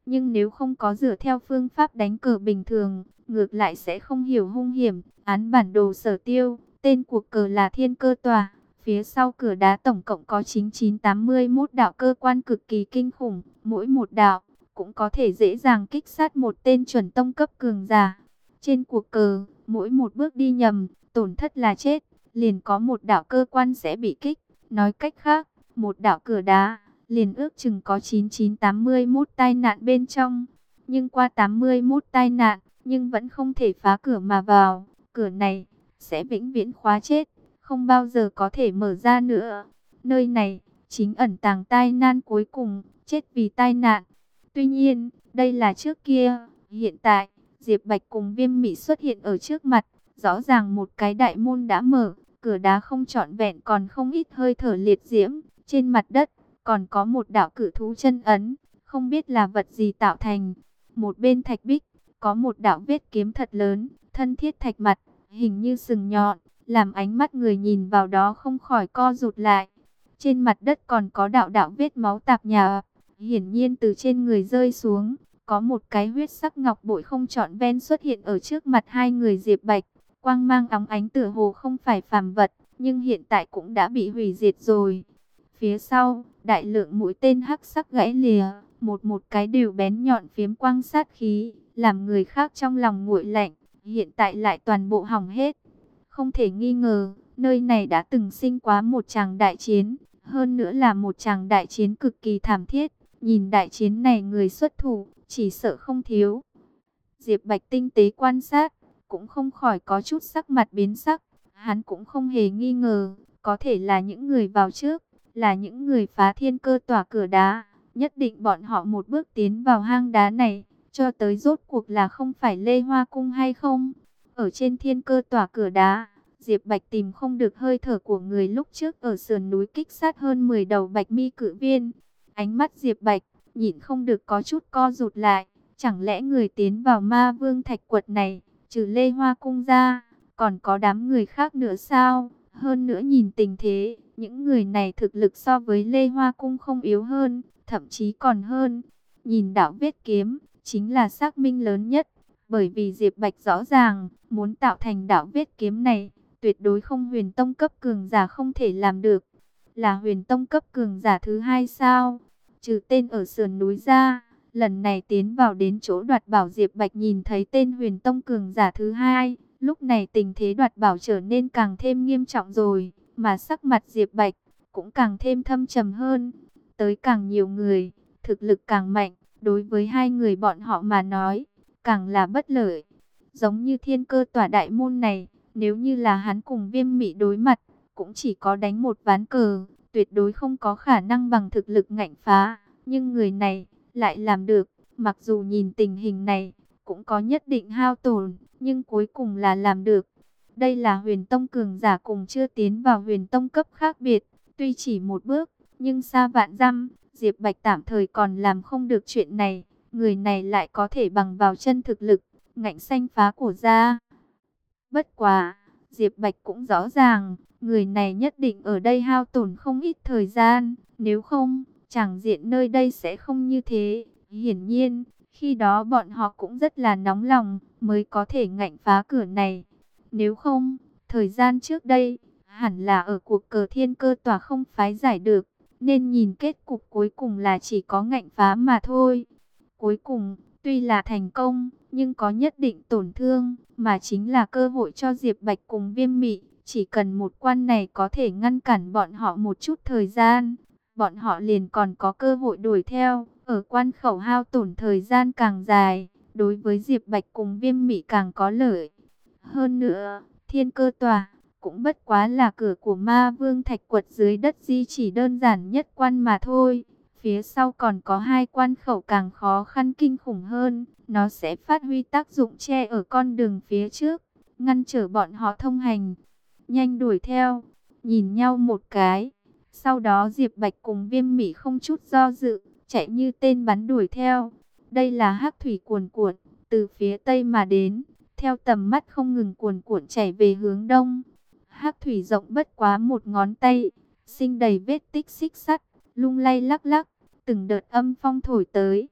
Nhưng nếu không có dựa theo phương pháp đánh cờ bình thường, ngược lại sẽ không hiểu hung hiểm. Án bản đồ Sở Tiêu, tên cuộc cờ là Thiên Cơ Tòa. Phía sau cửa đá tổng cộng có 9981 đạo cơ quan cực kỳ kinh khủng. Mỗi một đạo cũng có thể dễ dàng kích sát một tên chuẩn tông cấp cường giả. Trên cuộc cờ, mỗi một bước đi nhầm, tổn thất là chết. Liền có một đạo cơ quan sẽ bị kích. Nói cách khác, một đạo cửa đá liền ước chừng có 9981 tai nạn bên trong. Nhưng qua 81 tai nạn, nhưng vẫn không thể phá cửa mà vào. Cửa này sẽ vĩnh viễn khóa chết, không bao giờ có thể mở ra nữa. Nơi này chính ẩn tàng tai nạn cuối cùng, chết vì tai nạn. Tuy nhiên, đây là trước kia. Hiện tại, Diệp Bạch cùng Viêm Mị xuất hiện ở trước mặt. Rõ ràng một cái đại môn đã mở, cửa đá không trọn vẹn còn không ít hơi thở liệt diễm. Trên mặt đất còn có một đạo cự thú chân ấn, không biết là vật gì tạo thành. Một bên thạch bích, có một đạo vết kiếm thật lớn, thân thiết thạch mặt, hình như sừng nhọn, làm ánh mắt người nhìn vào đó không khỏi co rụt lại. Trên mặt đất còn có đạo đạo vết máu tạp nhạp, hiển nhiên từ trên người rơi xuống. Có một cái huyết sắc ngọc bội không trọn ven xuất hiện ở trước mặt hai người Diệp Bạch. Quang mang óng ánh tựa hồ không phải phàm vật, nhưng hiện tại cũng đã bị hủy diệt rồi. Phía sau, đại lượng mũi tên hắc sắc gãy lìa, một cái đều bén nhọn phiếm quang sát khí, làm người khác trong lòng nguội lạnh, hiện tại lại toàn bộ hỏng hết. Không thể nghi ngờ, nơi này đã từng sinh quá một tràng đại chiến, hơn nữa là một tràng đại chiến cực kỳ thảm thiết. Nhìn đại chiến này người xuất thủ, chỉ sợ không thiếu. Diệp Bạch tinh tế quan sát, cũng không khỏi có chút sắc mặt biến sắc. Hắn cũng không hề nghi ngờ, có thể là những người vào trước, là những người phá Thiên Cơ Tòa cửa đá. Nhất định bọn họ một bước tiến vào hang đá này, cho tới rốt cuộc là không phải Lê Hoa Cung hay không. Ở trên Thiên Cơ Tòa cửa đá, Diệp Bạch tìm không được hơi thở của người lúc trước ở sườn núi kích sát hơn 10 đầu bạch mi cự viên. Ánh mắt Diệp Bạch nhịn không được có chút co rụt lại. Chẳng lẽ người tiến vào Ma Vương Thạch Quật này, trừ Lê Hoa Cung ra, còn có đám người khác nữa sao? Hơn nữa nhìn tình thế, những người này thực lực so với Lê Hoa Cung không yếu hơn, thậm chí còn hơn. Nhìn đạo vết kiếm, chính là xác minh lớn nhất. Bởi vì Diệp Bạch rõ ràng, muốn tạo thành đạo vết kiếm này, tuyệt đối không huyền tông cấp cường giả không thể làm được. Là huyền tông cấp cường giả thứ hai sao? Trừ tên ở sườn núi ra, lần này tiến vào đến chỗ đoạt bảo Diệp Bạch nhìn thấy tên huyền tông cường giả thứ hai. Lúc này tình thế đoạt bảo trở nên càng thêm nghiêm trọng rồi, mà sắc mặt Diệp Bạch cũng càng thêm thâm trầm hơn. Tới càng nhiều người, thực lực càng mạnh, đối với hai người bọn họ mà nói, càng là bất lợi. Giống như Thiên Cơ Tòa đại môn này, nếu như là hắn cùng Viêm Mị đối mặt, cũng chỉ có đánh một ván cờ, tuyệt đối không có khả năng bằng thực lực ngạnh phá. Nhưng người này lại làm được, mặc dù nhìn tình hình này, cũng có nhất định hao tổn, nhưng cuối cùng là làm được. Đây là huyền tông cường giả cùng chưa tiến vào huyền tông cấp khác biệt, tuy chỉ một bước, nhưng xa vạn dặm, Diệp Bạch tạm thời còn làm không được chuyện này. Người này lại có thể bằng vào chân thực lực, ngạnh xanh phá cổ ra. Bất quá, Diệp Bạch cũng rõ ràng, người này nhất định ở đây hao tổn không ít thời gian, nếu không, chẳng diện nơi đây sẽ không như thế. Hiển nhiên, khi đó bọn họ cũng rất là nóng lòng, mới có thể ngạnh phá cửa này. Nếu không, thời gian trước đây, hẳn là ở cuộc cờ Thiên Cơ Tòa không phái giải được, nên nhìn kết cục cuối cùng là chỉ có ngạnh phá mà thôi. Cuối cùng, tuy là thành công, nhưng có nhất định tổn thương, mà chính là cơ hội cho Diệp Bạch cùng Viêm Mị. Chỉ cần một quan này có thể ngăn cản bọn họ một chút thời gian, bọn họ liền còn có cơ hội đuổi theo. Ở quan khẩu hao tổn thời gian càng dài, đối với Diệp Bạch cùng Viêm Mị càng có lợi. Hơn nữa, Thiên Cơ Tòa cũng bất quá là cửa của Ma Vương Thạch Quật dưới đất di chỉ đơn giản nhất quan mà thôi. Phía sau còn có hai quan khẩu càng khó khăn kinh khủng hơn. Nó sẽ phát huy tác dụng che ở con đường phía trước, ngăn trở bọn họ thông hành. Nhanh đuổi theo, nhìn nhau một cái. Sau đó Diệp Bạch cùng Viêm Mị không chút do dự, chạy như tên bắn đuổi theo. Đây là hắc thủy cuồn cuộn, từ phía tây mà đến, theo tầm mắt không ngừng cuồn cuộn chảy về hướng đông. Hắc thủy rộng bất quá một ngón tay, sinh đầy vết tích xích sắt, lung lay lắc lắc, từng đợt âm phong thổi tới.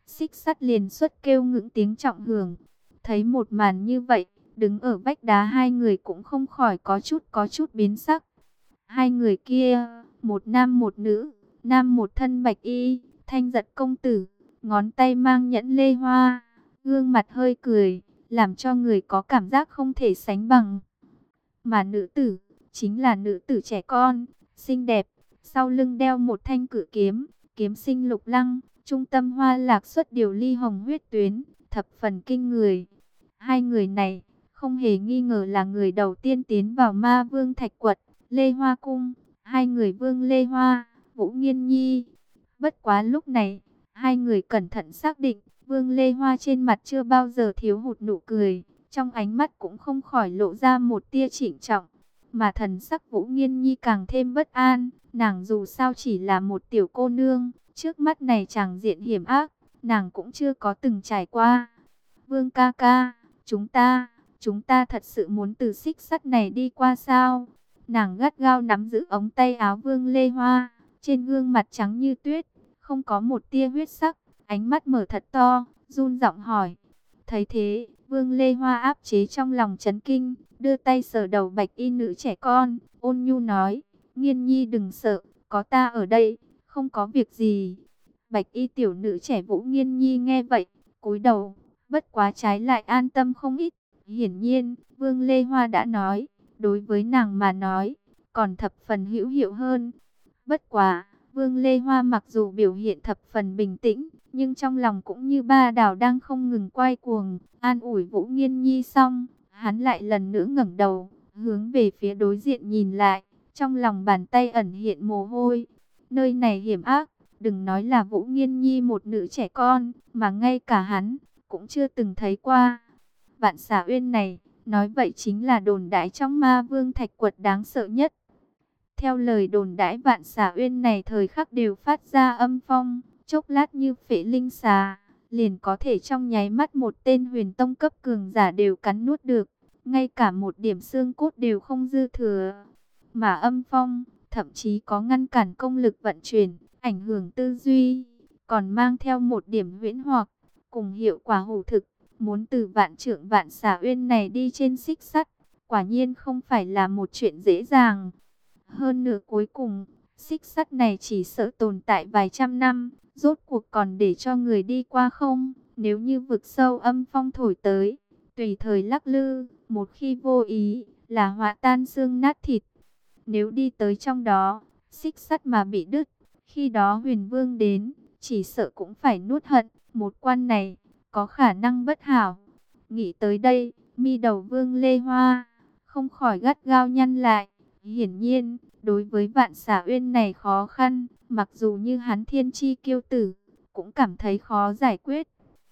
Xích Sắt liền xuất kêu ngưỡng tiếng trọng hưởng. Thấy một màn như vậy, đứng ở vách đá hai người cũng không khỏi có chút biến sắc. Hai người kia, một nam một nữ, nam một thân bạch y, thanh giật công tử, ngón tay mang nhẫn lê hoa, gương mặt hơi cười, làm cho người có cảm giác không thể sánh bằng. Mà nữ tử, chính là nữ tử trẻ con, xinh đẹp, sau lưng đeo một thanh cự kiếm, kiếm sinh lục lăng, trung tâm hoa lạc xuất điều ly hồng huyết tuyến, thập phần kinh người. Hai người này, không hề nghi ngờ là người đầu tiên tiến vào Ma Vương Thạch Quật, Lê Hoa Cung, hai người Vương Lê Hoa, Vũ Nghiên Nhi. Bất quá lúc này, hai người cẩn thận xác định, Vương Lê Hoa trên mặt chưa bao giờ thiếu hụt nụ cười, trong ánh mắt cũng không khỏi lộ ra một tia trịnh trọng, mà thần sắc Vũ Nghiên Nhi càng thêm bất an, nàng dù sao chỉ là một tiểu cô nương, trước mắt này chàng diện hiểm ác, nàng cũng chưa có từng trải qua. Vương ca ca, chúng ta thật sự muốn từ xích sắt này đi qua sao? Nàng gắt gao nắm giữ ống tay áo Vương Lê Hoa, trên gương mặt trắng như tuyết, không có một tia huyết sắc, ánh mắt mở thật to, run giọng hỏi. Thấy thế, Vương Lê Hoa áp chế trong lòng chấn kinh, đưa tay sờ đầu bạch y nữ trẻ con, ôn nhu nói, Nghiên Nhi đừng sợ, có ta ở đây, không có việc gì. Bạch y tiểu nữ trẻ Vũ Nghiên Nhi nghe vậy, cúi đầu, bất quá trái lại an tâm không ít. Hiển nhiên, Vương Lê Hoa đã nói, đối với nàng mà nói, còn thập phần hữu hiệu hơn. Bất quá, Vương Lê Hoa mặc dù biểu hiện thập phần bình tĩnh, nhưng trong lòng cũng như ba đào đang không ngừng quay cuồng. An ủi Vũ Nghiên Nhi xong, hắn lại lần nữa ngẩng đầu, hướng về phía đối diện nhìn lại, trong lòng bàn tay ẩn hiện mồ hôi. Nơi này hiểm ác, đừng nói là Vũ Nghiên Nhi một nữ trẻ con, mà ngay cả hắn cũng chưa từng thấy qua. Vạn Xà Uyên này, nói vậy chính là đồn đãi trong Ma Vương Thạch Quật đáng sợ nhất. Theo lời đồn đãi Vạn Xà Uyên này thời khắc đều phát ra âm phong, chốc lát như phệ linh xà, liền có thể trong nháy mắt một tên huyền tông cấp cường giả đều cắn nuốt được, ngay cả một điểm xương cốt đều không dư thừa. Mà âm phong, thậm chí có ngăn cản công lực vận chuyển, ảnh hưởng tư duy, còn mang theo một điểm huyễn hoặc, cùng hiệu quả hữu thực. Muốn từ vạn trượng Vạn Xà Uyên này đi trên xích sắt, quả nhiên không phải là một chuyện dễ dàng. Hơn nữa cuối cùng, xích sắt này chỉ sợ tồn tại vài trăm năm, rốt cuộc còn để cho người đi qua không? Nếu như vực sâu âm phong thổi tới, tùy thời lắc lư, một khi vô ý, là hóa tan xương nát thịt. Nếu đi tới trong đó, xích sắt mà bị đứt, khi đó Huyền Vương đến, chỉ sợ cũng phải nuốt hận, một quan này có khả năng bất hảo. Nghĩ tới đây, mi đầu Vương Lê Hoa không khỏi gắt gao nhăn lại. Hiển nhiên, đối với Vạn Xà Uyên này khó khăn, mặc dù như hắn thiên chi kiêu tử, cũng cảm thấy khó giải quyết.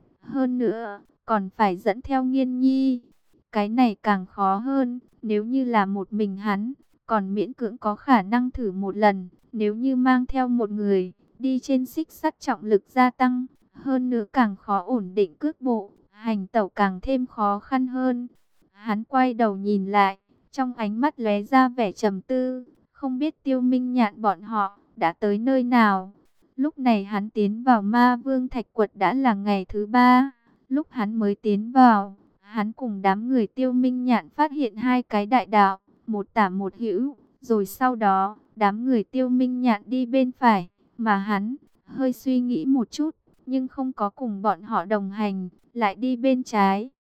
Hơn nữa, còn phải dẫn theo Nghiên Nhi. Cái này càng khó hơn, nếu như là một mình hắn, còn miễn cưỡng có khả năng thử một lần. Nếu như mang theo một người, đi trên xích sắt trọng lực gia tăng, hơn nữa càng khó ổn định cước bộ, hành tẩu càng thêm khó khăn hơn. Hắn quay đầu nhìn lại, trong ánh mắt lóe ra vẻ trầm tư, không biết Tiêu Minh Nhạn bọn họ đã tới nơi nào. Lúc này hắn tiến vào Ma Vương Thạch Quật đã là ngày thứ 3. Lúc hắn mới tiến vào, hắn cùng đám người Tiêu Minh Nhạn phát hiện hai cái đại đạo, một tả một hữu. Rồi sau đó, đám người Tiêu Minh Nhạn đi bên phải, mà hắn hơi suy nghĩ một chút, nhưng không có cùng bọn họ đồng hành, lại đi bên trái.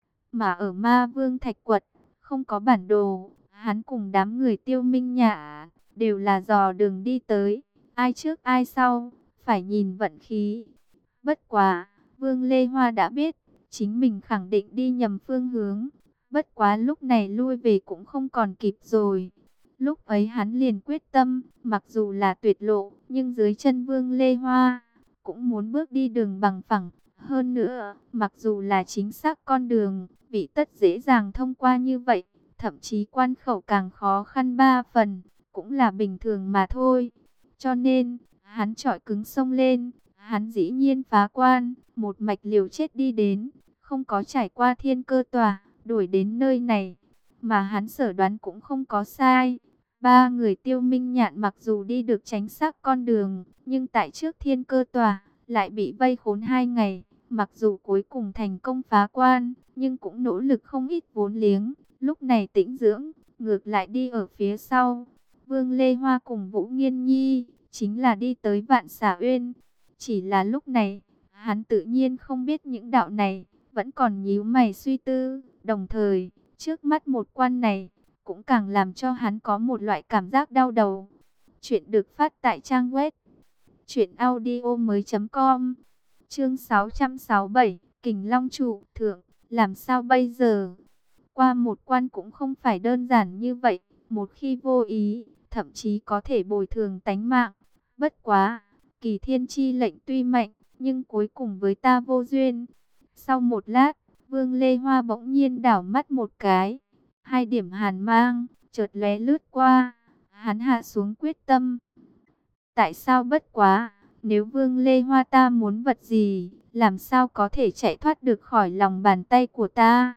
Mà ở Ma Vương Thạch Quật, không có bản đồ, hắn cùng đám người Tiêu Minh Nhạn đều là dò đường đi tới, ai trước ai sau, phải nhìn vận khí. Bất quá, Vương Lê Hoa đã biết, chính mình khẳng định đi nhầm phương hướng, bất quá lúc này lui về cũng không còn kịp rồi. Lúc ấy hắn liền quyết tâm, mặc dù là tuyệt lộ, nhưng dưới chân Vương Lê Hoa cũng muốn bước đi đường bằng phẳng. Hơn nữa, mặc dù là chính xác con đường, vị tất dễ dàng thông qua như vậy, thậm chí quan khẩu càng khó khăn 3 phần, cũng là bình thường mà thôi. Cho nên, hắn chọi cứng xông lên, hắn dĩ nhiên phá quan, một mạch liều chết đi đến, không có trải qua Thiên Cơ Tòa, đuổi đến nơi này. Mà hắn sở đoán cũng không có sai. Ba người Tiêu Minh Nhạn mặc dù đi được tránh xác con đường, nhưng tại trước Thiên Cơ Tòa lại bị vây khốn 2 ngày. Mặc dù cuối cùng thành công phá quan, nhưng cũng nỗ lực không ít vốn liếng. Lúc này tĩnh dưỡng, ngược lại đi ở phía sau. Vương Lê Hoa cùng Vũ Nghiên Nhi, chính là đi tới Vạn Xà Uyên. Chỉ là lúc này, hắn tự nhiên không biết những đạo này, vẫn còn nhíu mày suy tư. Đồng thời, trước mắt một quan này, cũng càng làm cho hắn có một loại cảm giác đau đầu. Chuyện được phát tại trang web truyệnaudiomoi.com. Chương 667, Kình Long trụ thượng, làm sao bây giờ? Qua một quan cũng không phải đơn giản như vậy, một khi vô ý, thậm chí có thể bồi thường tánh mạng. Bất quá, Kỳ Thiên chi lệnh tuy mạnh, nhưng cuối cùng với ta vô duyên. Sau một lát, Vương Lê Hoa bỗng nhiên đảo mắt một cái, 2 điểm hàn mang chợt lóe lướt qua, hắn hạ xuống quyết tâm. Tại sao bất quá, nếu Vương Lê Hoa ta muốn vật gì, làm sao có thể chạy thoát được khỏi lòng bàn tay của ta?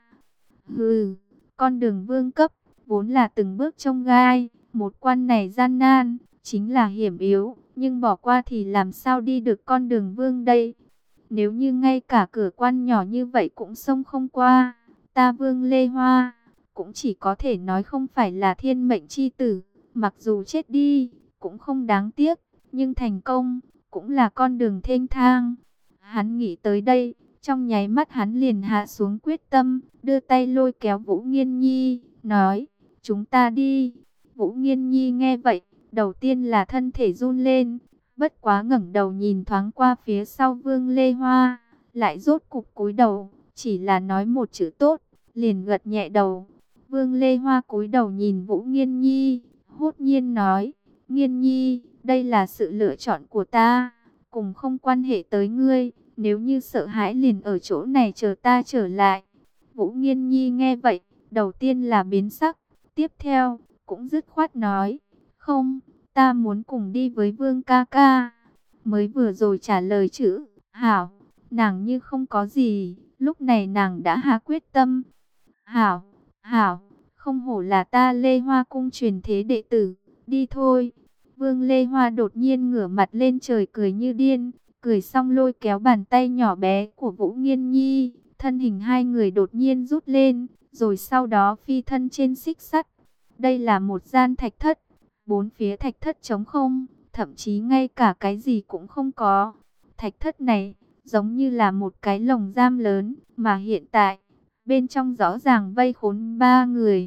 Hừ, con đường vương cấp, vốn là từng bước chông gai, một quan này gian nan, chính là hiểm yếu, nhưng bỏ qua thì làm sao đi được con đường vương đây? Nếu như ngay cả cửa quan nhỏ như vậy cũng xông không qua, ta Vương Lê Hoa, cũng chỉ có thể nói không phải là thiên mệnh chi tử, mặc dù chết đi, cũng không đáng tiếc, nhưng thành công, cũng là con đường thênh thang. Hắn nghĩ tới đây, trong nháy mắt hắn liền hạ xuống quyết tâm, đưa tay lôi kéo Vũ Nghiên Nhi, nói, chúng ta đi. Vũ Nghiên Nhi nghe vậy, đầu tiên là thân thể run lên, bất quá ngẩng đầu nhìn thoáng qua phía sau Vương Lê Hoa, lại rốt cục cúi đầu, chỉ là nói một chữ tốt, liền gật nhẹ đầu. Vương Lê Hoa cúi đầu nhìn Vũ Nghiên Nhi, hốt nhiên nói, Nghiên Nhi, đây là sự lựa chọn của ta, cùng không quan hệ tới ngươi, nếu như sợ hãi liền ở chỗ này chờ ta trở lại. Vũ Nghiên Nhi nghe vậy, đầu tiên là biến sắc, tiếp theo, cũng dứt khoát nói, không, ta muốn cùng đi với Vương ca ca. Mới vừa rồi trả lời chữ hảo, nàng như không có gì, lúc này nàng đã hạ quyết tâm. Hảo, hảo, không hổ là ta Lê Hoa cung truyền thế đệ tử, đi thôi. Vương Lê Hoa đột nhiên ngửa mặt lên trời cười như điên, cười xong lôi kéo bàn tay nhỏ bé của Vũ Nghiên Nhi, thân hình hai người đột nhiên rút lên, rồi sau đó phi thân trên xích sắt. Đây là một gian thạch thất, bốn phía thạch thất trống không, thậm chí ngay cả cái gì cũng không có. Thạch thất này giống như là một cái lồng giam lớn, mà hiện tại bên trong rõ ràng vây khốn 3 người.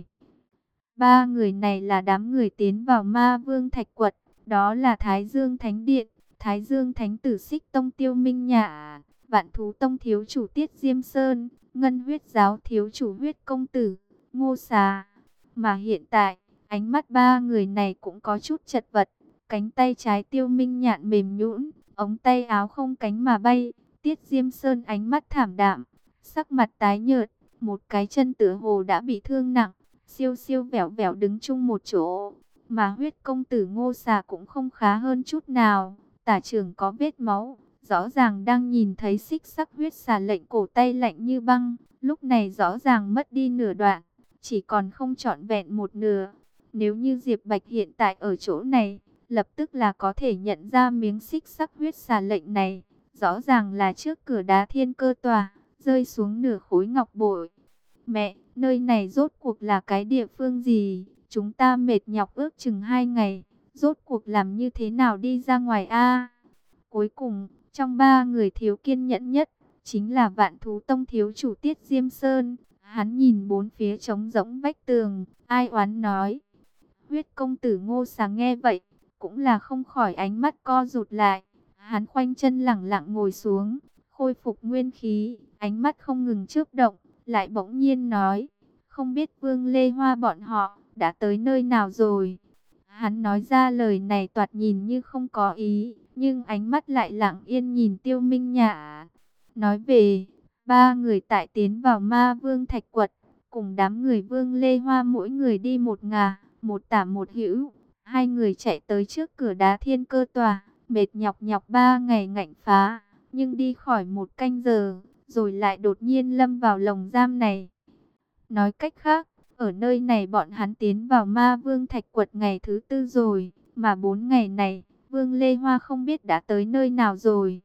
3 người này là đám người tiến vào Ma Vương Thạch Quật, đó là Thái Dương Thánh Điện, Thái Dương Thánh Tử Xích Tông Tiêu Minh Nhạ, Vạn Thú Tông thiếu chủ Tiết Diêm Sơn, Ngân Huyết Giáo thiếu chủ Huyết Công Tử, Ngô Xà. Mà hiện tại, ánh mắt 3 người này cũng có chút chật vật, cánh tay trái Tiêu Minh Nhạn mềm nhũn, ống tay áo không cánh mà bay. Tiết Diêm Sơn ánh mắt thảm đạm, sắc mặt tái nhợt, một cái chân tựa hồ đã bị thương nặng, siêu siêu vẹo vẹo đứng chung một chỗ. Mà Huyết Công Tử Ngô Xà cũng không khá hơn chút nào, tả trưởng có vết máu, rõ ràng đang nhìn thấy xích sắc huyết xà lệnh cổ tay lạnh như băng, lúc này rõ ràng mất đi nửa đoạn, chỉ còn không trọn vẹn một nửa. Nếu như Diệp Bạch hiện tại ở chỗ này, lập tức là có thể nhận ra miếng xích sắc huyết xà lệnh này, rõ ràng là trước cửa Đá Thiên Cơ Tòa, rơi xuống nửa khối ngọc bội. Mẹ, nơi này rốt cuộc là cái địa phương gì? Chúng ta mệt nhọc ước chừng 2 ngày, rốt cuộc làm như thế nào đi ra ngoài a? Cuối cùng, trong 3 người thiếu kiên nhẫn nhất, chính là Vạn Thú Tông thiếu chủ Tiết Diêm Sơn. Hắn nhìn bốn phía trống rỗng vách tường, ai oán nói. Huyết Công Tử Ngô Xà nghe vậy, cũng là không khỏi ánh mắt co rụt lại. Hắn khoanh chân lẳng lặng ngồi xuống, khôi phục nguyên khí, ánh mắt không ngừng chớp động, lại bỗng nhiên nói, không biết Vương Lê Hoa bọn họ đã tới nơi nào rồi. Hắn nói ra lời này toạt nhìn như không có ý, nhưng ánh mắt lại lặng yên nhìn Tiêu Minh Nhạ. Nói về 3 người tại tiến vào Ma Vương Thạch Quật, cùng đám người Vương Lê Hoa mỗi người đi một ngả, một tả một hữu. 2 người chạy tới trước cửa Đá Thiên Cơ Tòa, mệt nhọc 3 ngày ngạnh phá, nhưng đi khỏi 1 canh giờ, rồi lại đột nhiên lâm vào lồng giam này. Nói cách khác, ở nơi này bọn hắn tiến vào Ma Vương Thạch Quật ngày thứ 4 rồi, mà 4 ngày này, Vương Lê Hoa không biết đã tới nơi nào rồi.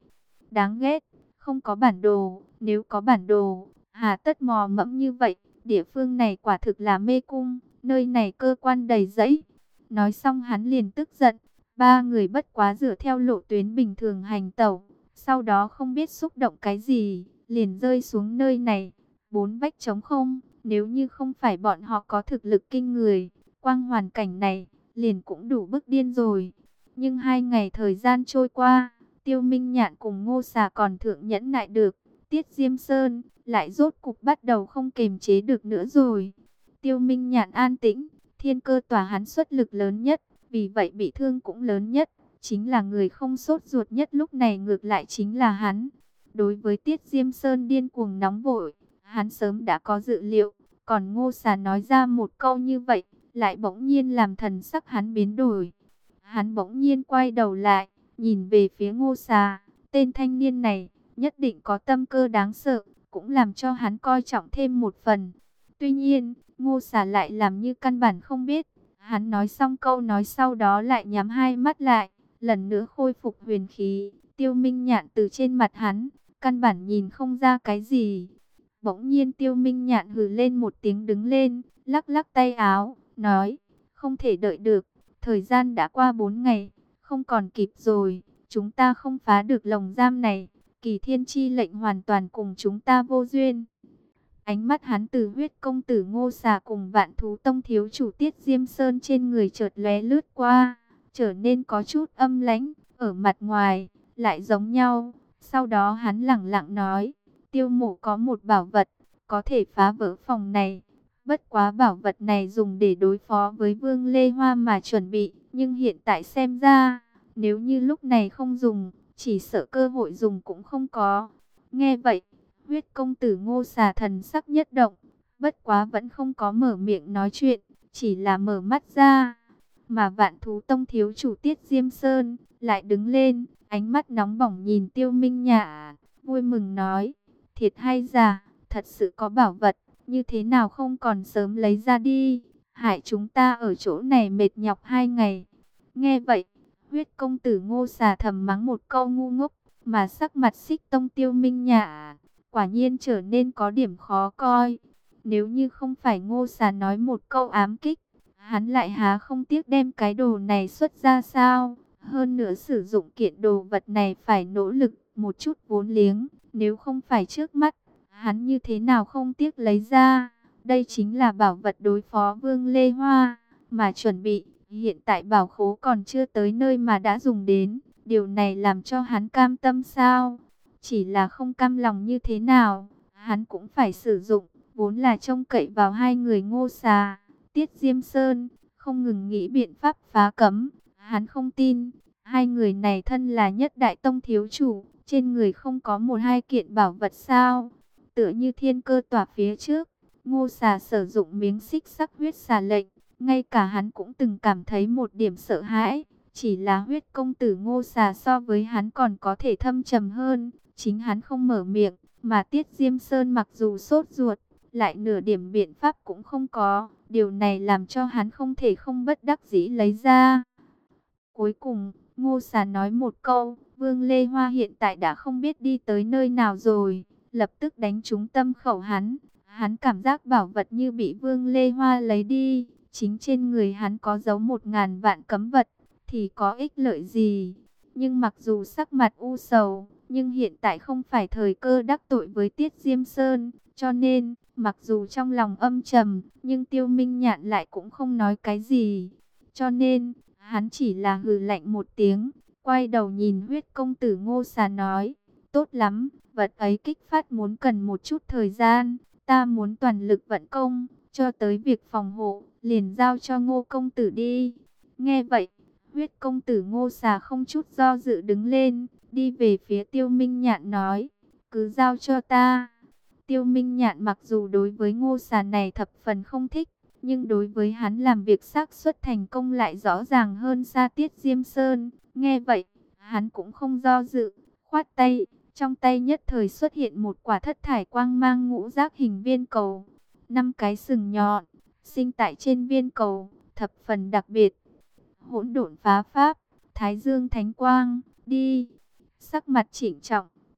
Đáng ghét, không có bản đồ, nếu có bản đồ, hà tất mò mẫm như vậy. Địa phương này quả thực là mê cung, nơi này cơ quan đầy rẫy. Nói xong hắn liền tức giận. Ba người bất quá dựa theo lộ tuyến bình thường hành tẩu, sau đó không biết xúc động cái gì, liền rơi xuống nơi này. Bốn vách trống không, nếu như không phải bọn họ có thực lực kinh người, quang hoàn cảnh này, liền cũng đủ bức điên rồi. Nhưng 2 ngày thời gian trôi qua, Tiêu Minh Nhạn cùng Ngô Xà còn thượng nhẫn nại được. Tiết Diêm Sơn lại rốt cục bắt đầu không kềm chế được nữa rồi. Tiêu Minh Nhạn an tĩnh, thiên cơ tỏa hắn xuất lực lớn nhất, vì vậy bị thương cũng lớn nhất. Chính là người không sốt ruột nhất lúc này ngược lại chính là hắn. Đối với Tiết Diêm Sơn điên cuồng nóng vội, hắn sớm đã có dự liệu. Còn Ngô Xà nói ra một câu như vậy, lại bỗng nhiên làm thần sắc hắn biến đổi. Hắn bỗng nhiên quay đầu lại, nhìn về phía Ngô Xà. Tên thanh niên này nhất định có tâm cơ đáng sợ, cũng làm cho hắn coi trọng thêm một phần. Tuy nhiên, Ngô Xà lại làm như căn bản không biết. Hắn nói xong câu nói sau đó lại nhắm hai mắt lại, lần nữa khôi phục huyền khí. Tiêu Minh Nhạn từ trên mặt hắn, căn bản nhìn không ra cái gì. Bỗng nhiên Tiêu Minh Nhạn hừ lên một tiếng đứng lên, lắc lắc tay áo, nói, không thể đợi được, thời gian đã qua 4 ngày, không còn kịp rồi, chúng ta không phá được lồng giam này, Kỳ Thiên Chi lệnh hoàn toàn cùng chúng ta vô duyên. Ánh mắt hắn từ huyết công tử Ngô Xà cùng Vạn Thú Tông thiếu chủ Tiết Diêm Sơn trên người chợt lóe lướt qua, trở nên có chút âm lãnh, ở mặt ngoài lại giống nhau. Sau đó hắn lẳng lặng nói, Tiêu Mộ có một bảo vật, có thể phá vỡ phòng này. Bất quá bảo vật này dùng để đối phó với Vương Lê Hoa mà chuẩn bị, nhưng hiện tại xem ra, nếu như lúc này không dùng, chỉ sợ cơ hội dùng cũng không có. Nghe vậy, huyết công tử Ngô Xà thần sắc nhất động, bất quá vẫn không có mở miệng nói chuyện, chỉ là mở mắt ra. Mà Vạn Thú Tông thiếu chủ Tiết Diêm Sơn lại đứng lên, ánh mắt nóng bỏng nhìn Tiêu Minh Nhạn, vui mừng nói, thiệt hay giả, thật sự có bảo vật, như thế nào không còn sớm lấy ra đi, hại chúng ta ở chỗ này mệt nhọc 2 ngày. Nghe vậy, huyết công tử Ngô Xà thầm mắng một câu ngu ngốc, mà sắc mặt Xích Tông Tiêu Minh Nhạn quả nhiên trở nên có điểm khó coi. Nếu như không phải Ngô Xà nói một câu ám kích, hắn lại há không tiếc đem cái đồ này xuất ra sao? Hơn nữa sử dụng kiện đồ vật này phải nỗ lực một chút vốn liếng, nếu không phải trước mắt, hắn như thế nào không tiếc lấy ra? Đây chính là bảo vật đối phó Vương Lê Hoa mà chuẩn bị, hiện tại bảo khố còn chưa tới nơi mà đã dùng đến, điều này làm cho hắn cam tâm sao? Chỉ là không cam lòng như thế nào, hắn cũng phải sử dụng, vốn là trông cậy vào hai người Ngô Xà, Tiết Diêm Sơn, không ngừng nghĩ biện pháp phá cấm. Hắn không tin, hai người này thân là nhất đại tông thiếu chủ, trên người không có một hai kiện bảo vật sao. Tựa như thiên cơ tỏa phía trước, Ngô Xà sử dụng miếng xích sắc huyết xà lệnh, ngay cả hắn cũng từng cảm thấy một điểm sợ hãi. Chỉ là huyết công tử Ngô Xà so với hắn còn có thể thâm trầm hơn. Chính hắn không mở miệng, mà Tiết Diêm Sơn mặc dù sốt ruột, lại nửa điểm biện pháp cũng không có. Điều này làm cho hắn không thể không bất đắc dĩ lấy ra. Cuối cùng, Ngô Xà nói một câu, Vương Lê Hoa hiện tại đã không biết đi tới nơi nào rồi, lập tức đánh trúng tâm khẩu hắn. Hắn cảm giác bảo vật như bị Vương Lê Hoa lấy đi, chính trên người hắn có giấu 1000 vạn cấm vật, thì có ích lợi gì? Nhưng mặc dù sắc mặt u sầu, nhưng hiện tại không phải thời cơ đắc tội với Tiết Diêm Sơn, cho nên, mặc dù trong lòng âm trầm, nhưng Tiêu Minh Nhạn lại cũng không nói cái gì. Cho nên, hắn chỉ là hừ lạnh một tiếng, quay đầu nhìn huyết công tử Ngô Xà nói, tốt lắm, vật ấy kích phát muốn cần một chút thời gian, ta muốn toàn lực vận công, cho tới việc phòng hộ, liền giao cho Ngô công tử đi. Nghe vậy, huyết công tử Ngô Xà không chút do dự đứng lên, đi về phía Tiêu Minh Nhạn nói, cứ giao cho ta. Tiêu Minh Nhạn mặc dù đối với Ngô Xà này thập phần không thích, nhưng đối với hắn làm việc xác suất thành công lại rõ ràng hơn xa Tiết Diêm Sơn. Nghe vậy, hắn cũng không do dự, khoát tay, trong tay nhất thời xuất hiện một quả thất thải quang mang ngũ giác hình viên cầu. 5 cái sừng nhọn, sinh tại trên viên cầu, thập phần đặc biệt. Hỗn độn phá pháp, Thái Dương Thánh Quang, đi. Sắc mặt chỉnh trọng,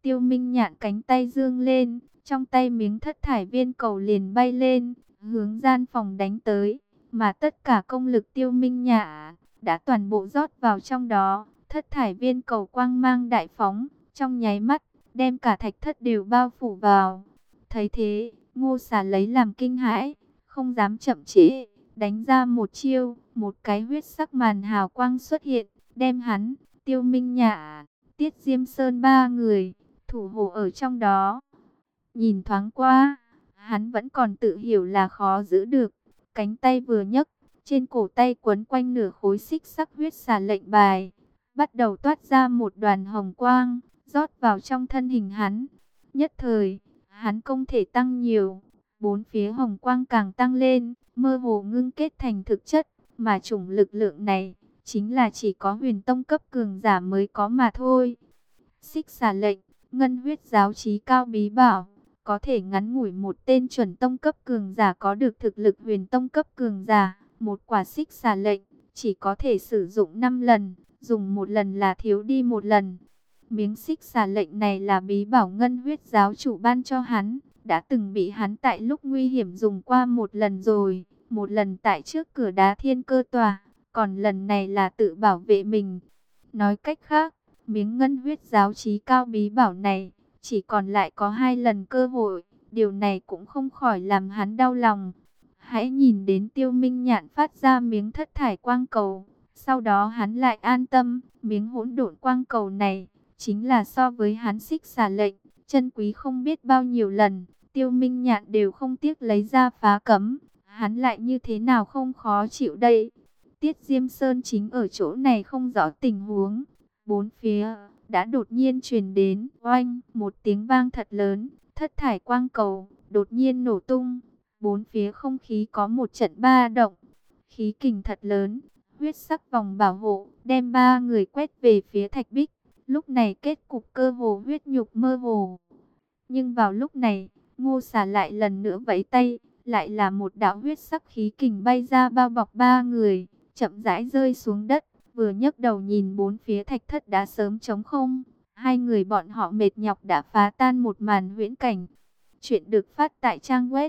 Tiêu Minh Nhạn cánh tay dương lên, trong tay miếng thất thải viên cầu liền bay lên, hướng gian phòng đánh tới, mà tất cả công lực Tiêu Minh Nhạn đã toàn bộ rót vào trong đó. Thất thải viên cầu quang mang đại phóng, trong nháy mắt đem cả thạch thất đều bao phủ vào. Thấy thế, Ngô Xà lấy làm kinh hãi, không dám chậm trễ, đánh ra một chiêu, một cái huyết sắc màn hào quang xuất hiện, đem hắn, Tiêu Minh Nhạn, Tiết Diêm Sơn ba người thủ hộ ở trong đó. Nhìn thoáng qua, hắn vẫn còn tự hiểu là khó giữ được, cánh tay vừa nhấc, trên cổ tay quấn quanh nửa khối xích sắc huyết xà lệnh bài, bắt đầu toát ra một đoàn hồng quang, rót vào trong thân hình hắn. Nhất thời, hắn công thể tăng nhiều, bốn phía hồng quang càng tăng lên, mơ hồ ngưng kết thành thực chất, mà chủng lực lượng này chính là chỉ có huyền tông cấp cường giả mới có mà thôi. Xích xà lệnh, ngân huyết giáo chí cao bí bảo, có thể ngắn ngủi một tên chuẩn tông cấp cường giả có được thực lực huyền tông cấp cường giả. Một quả xích xà lệnh chỉ có thể sử dụng 5 lần, dùng một lần là thiếu đi một lần. Miếng xích xà lệnh này là bí bảo ngân huyết giáo chủ ban cho hắn, đã từng bị hắn tại lúc nguy hiểm dùng qua một lần rồi, một lần tại trước cửa đá thiên cơ tòa, còn lần này là tự bảo vệ mình. Nói cách khác, miếng ngân huyết giáo chí cao bí bảo này chỉ còn lại có 2 lần cơ hội, điều này cũng không khỏi làm hắn đau lòng. Hãy nhìn đến Tiêu Minh Nhạn phát ra miếng thất thải quang cầu, sau đó hắn lại an tâm, miếng hỗn độn quang cầu này chính là so với hắn xích xà lệnh, chân quý không biết bao nhiêu lần, Tiêu Minh Nhạn đều không tiếc lấy ra phá cấm, hắn lại như thế nào không khó chịu đây. Tiết Diêm Sơn chính ở chỗ này không rõ tình huống, bốn phía đã đột nhiên truyền đến oanh một tiếng vang thật lớn, thất thải quang cầu đột nhiên nổ tung, bốn phía không khí có một trận ba động, khí kình thật lớn, huyết sắc vòng bảo hộ đem ba người quét về phía thạch bích. Lúc này kết cục cơ hồ huyết nhục mơ hồ. Nhưng vào lúc này, Ngô Xà lại lần nữa vẫy tay, lại là một đạo huyết sắc khí kình bay ra bao bọc ba người, chậm rãi rơi xuống đất, vừa nhấc đầu nhìn bốn phía thạch thất đã sớm trống không. Hai người bọn họ mệt nhọc đã phá tan một màn huyễn cảnh. Chuyện được phát tại trang web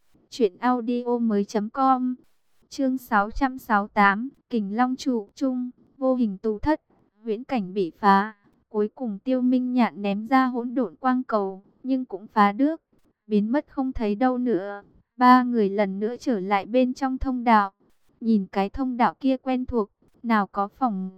truyệnaudiomoi.com. Chương 668, Kình Long trụ chung, vô hình tù thất, huyễn cảnh bị phá. Cuối cùng Tiêu Minh Nhạn ném ra hỗn độn quang cầu, nhưng cũng phá được, biến mất không thấy đâu nữa. Ba người lần nữa trở lại bên trong thông đạo. Nhìn cái thông đạo kia quen thuộc, nào có phòng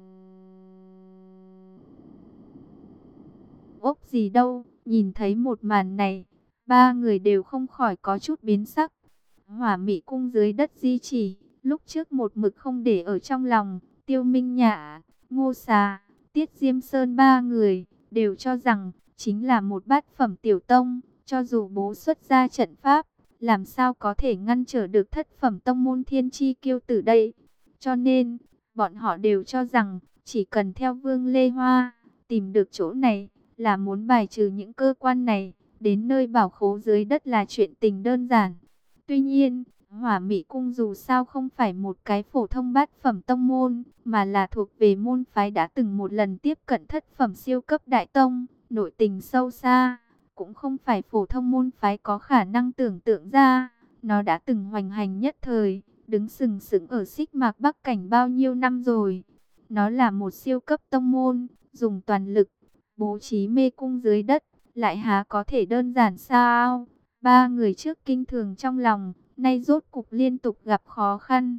ốc gì đâu. Nhìn thấy một màn này, ba người đều không khỏi có chút biến sắc. Hỏa Mị cung dưới đất di chỉ, lúc trước một mực không để ở trong lòng. Tiêu Minh Nhạn, Ngô Xà, Tiết Diêm Sơn ba người đều cho rằng chính là một bát phẩm tiểu tông, cho dù bố xuất ra trận pháp, làm sao có thể ngăn trở được thất phẩm tông môn thiên chi kiêu tử đây. Cho nên, bọn họ đều cho rằng chỉ cần theo Vương Lê Hoa tìm được chỗ này là muốn bài trừ những cơ quan này, đến nơi bảo khố dưới đất là chuyện tình đơn giản. Tuy nhiên, Hỏa Mị cung dù sao không phải một cái phổ thông bát phẩm tông môn, mà là thuộc về môn phái đã từng một lần tiếp cận thất phẩm siêu cấp đại tông, nội tình sâu xa, cũng không phải phổ thông môn phái có khả năng tưởng tượng ra. Nó đã từng hoành hành nhất thời, đứng sừng sững ở Xích Mạc Bắc cảnh bao nhiêu năm rồi. Nó là một siêu cấp tông môn, dùng toàn lực bố trí mê cung dưới đất, lại há có thể đơn giản sao? Ba người trước kinh thường trong lòng, nay rốt cục liên tục gặp khó khăn.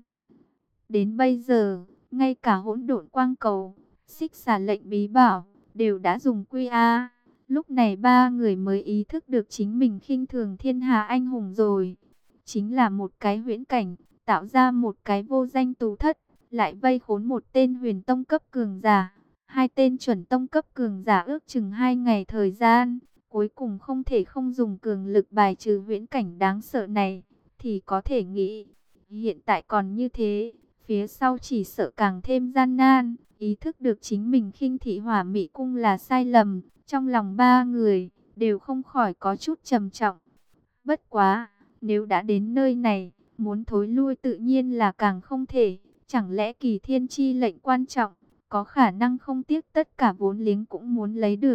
Đến bây giờ, ngay cả hỗn độn quang cầu, xích xà lệnh bí bảo đều đã dùng quy a. Lúc này ba người mới ý thức được chính mình khinh thường thiên hà anh hùng rồi. Chính là một cái huyễn cảnh, tạo ra một cái vô danh tù thất, lại vây khốn một tên huyền tông cấp cường giả, hai tên chuẩn tông cấp cường giả ước chừng 2 ngày thời gian. Cuối cùng không thể không dùng cường lực bài trừ huyễn cảnh đáng sợ này, thì có thể nghĩ, hiện tại còn như thế, phía sau chỉ sợ càng thêm gian nan. Ý thức được chính mình khinh thị Hỏa Mị cung là sai lầm, trong lòng ba người đều không khỏi có chút trầm trọng. Bất quá, nếu đã đến nơi này, muốn thối lui tự nhiên là càng không thể. Chẳng lẽ Kỳ Thiên chi lệnh quan trọng, có khả năng không tiếc tất cả vốn liếng cũng muốn lấy được.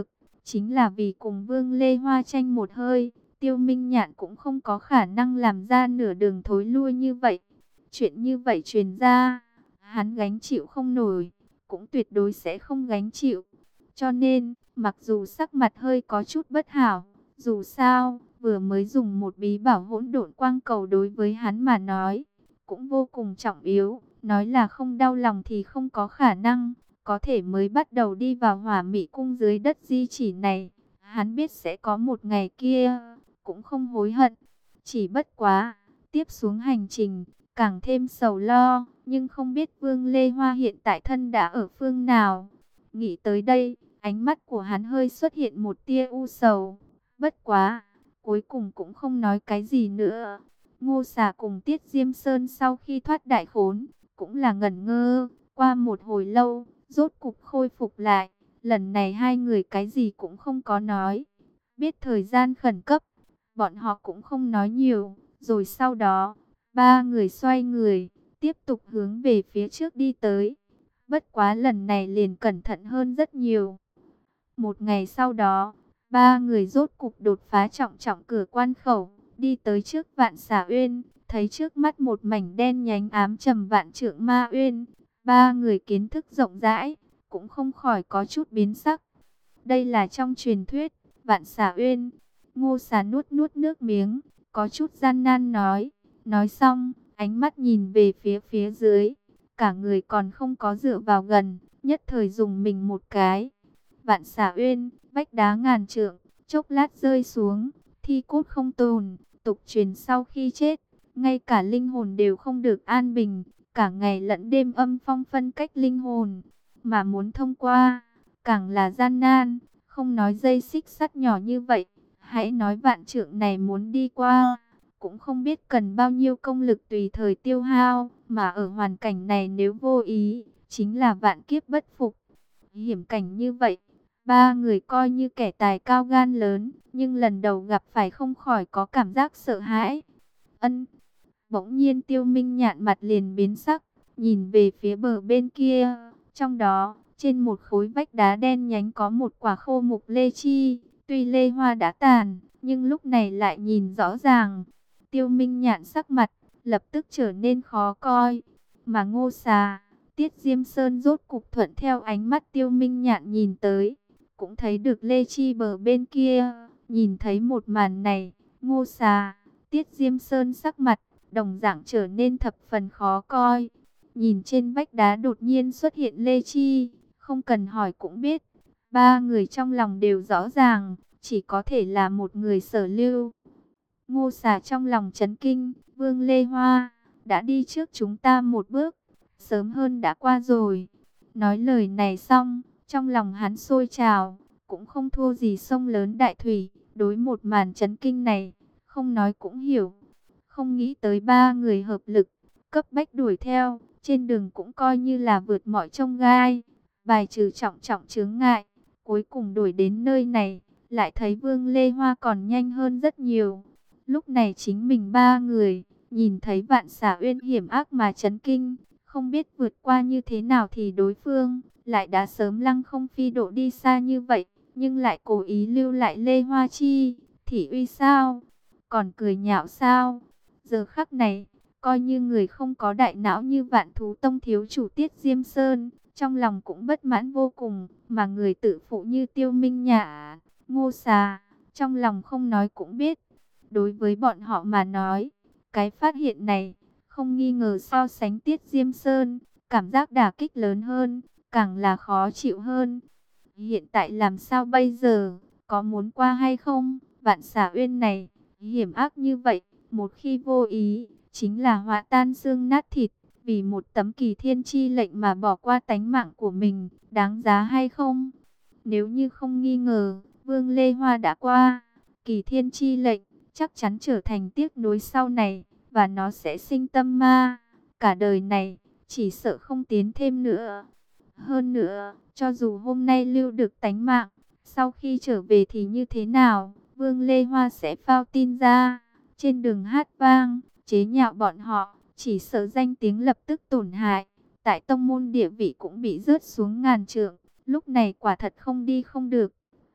Chính là vì cùng Vương Lê Hoa tranh một hơi, Tiêu Minh Nhạn cũng không có khả năng làm ra nửa đường thối lui như vậy. Chuyện như vậy truyền ra, hắn gánh chịu không nổi, cũng tuyệt đối sẽ không gánh chịu. Cho nên, mặc dù sắc mặt hơi có chút bất hảo, dù sao, vừa mới dùng một bí bảo hỗn độn quang cầu đối với hắn mà nói, cũng vô cùng trọng yếu. Nói là không đau lòng thì không có khả năng, có thể mới bắt đầu đi vào Hỏa Mị Cung dưới đất di chỉ này. Hắn biết sẽ có một ngày kia, cũng không hối hận. Chỉ bất quá, tiếp xuống hành trình, càng thêm sầu lo, nhưng không biết Vương Lê Hoa hiện tại thân đã ở phương nào. Nghĩ tới đây, ánh mắt của hắn hơi xuất hiện một tia u sầu. Bất quá, cuối cùng cũng không nói cái gì nữa. Ngô Xà cùng Tiết Diêm Sơn sau khi thoát đại khốn, cũng là ngẩn ngơ. Qua một hồi lâu, rốt cục khôi phục lại. Lần này hai người cái gì cũng không có nói. Biết thời gian khẩn cấp, bọn họ cũng không nói nhiều. Rồi sau đó, ba người xoay người, tiếp tục hướng về phía trước đi tới. Bất quá lần này liền cẩn thận hơn rất nhiều. Một ngày sau đó, ba người rốt cục đột phá trọng trọng cửa quan khẩu, đi tới trước Vạn Xà Uyên, thấy trước mắt một mảnh đen nhánh ám trầm vạn trượng ma uyên. Ba người kiến thức rộng rãi, cũng không khỏi có chút biến sắc. Đây là trong truyền thuyết, Vạn Xà Uyên. Ngô Xà nuốt nuốt nước miếng, có chút gian nan nói. Nói xong, ánh mắt nhìn về phía dưới. Cả người còn không có dựa vào gần, nhất thời dùng mình một cái. Vạn Xà Uyên, vách đá ngàn trượng, chốc lát rơi xuống, thi cốt không tồn, tục truyền sau khi chết, ngay cả linh hồn đều không được an bình, cả ngày lẫn đêm âm phong phân cách linh hồn, mà muốn thông qua, càng là gian nan, không nói dây xích sắt nhỏ như vậy, hãy nói vạn trượng này muốn đi qua, cũng không biết cần bao nhiêu công lực tùy thời tiêu hao, mà ở hoàn cảnh này nếu vô ý, chính là vạn kiếp bất phục. Hiểm cảnh như vậy, ba người coi như kẻ tài cao gan lớn, nhưng lần đầu gặp phải không khỏi có cảm giác sợ hãi. Ân, bỗng nhiên Tiêu Minh Nhạn mặt liền biến sắc, nhìn về phía bờ bên kia, trong đó, trên một khối vách đá đen nhánh có một quả khô mục lê chi, tuy lê hoa đã tàn, nhưng lúc này lại nhìn rõ ràng. Tiêu Minh Nhạn sắc mặt lập tức trở nên khó coi, mà Ngô Xà, Tiết Diêm Sơn rốt cục thuận theo ánh mắt Tiêu Minh Nhạn nhìn tới, cũng thấy được lê chi bờ bên kia. Nhìn thấy một màn này, Ngô Xà, Tiết Diêm Sơn sắc mặt đồng dạng trở nên thập phần khó coi. Nhìn trên vách đá đột nhiên xuất hiện lê chi, không cần hỏi cũng biết, ba người trong lòng đều rõ ràng, chỉ có thể là một người Sở Lưu. Ngô Xà trong lòng chấn kinh, Vương Lê Hoa đã đi trước chúng ta một bước, sớm hơn đã qua rồi. Nói lời này xong, trong lòng hắn sôi trào, cũng không thua gì sông lớn đại thủy. Đối một màn chấn kinh này, không nói cũng hiểu. Không nghĩ tới ba người hợp lực, cấp bách đuổi theo, trên đường cũng coi như là vượt mọi chông gai, bài trừ trọng trọng chướng ngại. Cuối cùng đuổi đến nơi này, lại thấy Vương Lê Hoa còn nhanh hơn rất nhiều. Lúc này chính mình ba người, nhìn thấy Vạn Xà Uyên hiểm ác mà chấn kinh, không biết vượt qua như thế nào thì đối phương lại đã sớm lăng không phi độ đi xa như vậy, nhưng lại cố ý lưu lại Lê Hoa Chi, thị uy sao, còn cười nhạo sao. Giờ khắc này, coi như người không có đại não như Vạn Thú Tông thiếu chủ Tiết Diêm Sơn, trong lòng cũng bất mãn vô cùng, mà người tự phụ như Tiêu Minh Nhạn, Ngô Xà, trong lòng không nói cũng biết. Đối với bọn họ mà nói, cái phát hiện này, không nghi ngờ so sánh Tiết Diêm Sơn, cảm giác đả kích lớn hơn, càng là khó chịu hơn. Hiện tại làm sao bây giờ, có muốn qua hay không? Vạn Xà Uyên này, hiểm ác như vậy, một khi vô ý, chính là hóa tan xương nát thịt, vì một tấm Kỳ Thiên Chi lệnh mà bỏ qua tánh mạng của mình, đáng giá hay không? Nếu như không nghi ngờ, Vương Lê Hoa đã qua, Kỳ Thiên Chi lệnh chắc chắn trở thành tiếc nuối sau này, và nó sẽ sinh tâm ma, cả đời này, chỉ sợ không tiến thêm nữa. Hơn nữa, cho dù hôm nay lưu được tánh mạng, sau khi trở về thì như thế nào, Vương Lê Hoa sẽ phao tin ra, trên đường hát vang, chế nhạo bọn họ, chỉ sợ danh tiếng lập tức tổn hại, tại tông môn địa vị cũng bị rớt xuống ngàn trượng, lúc này quả thật không đi không được.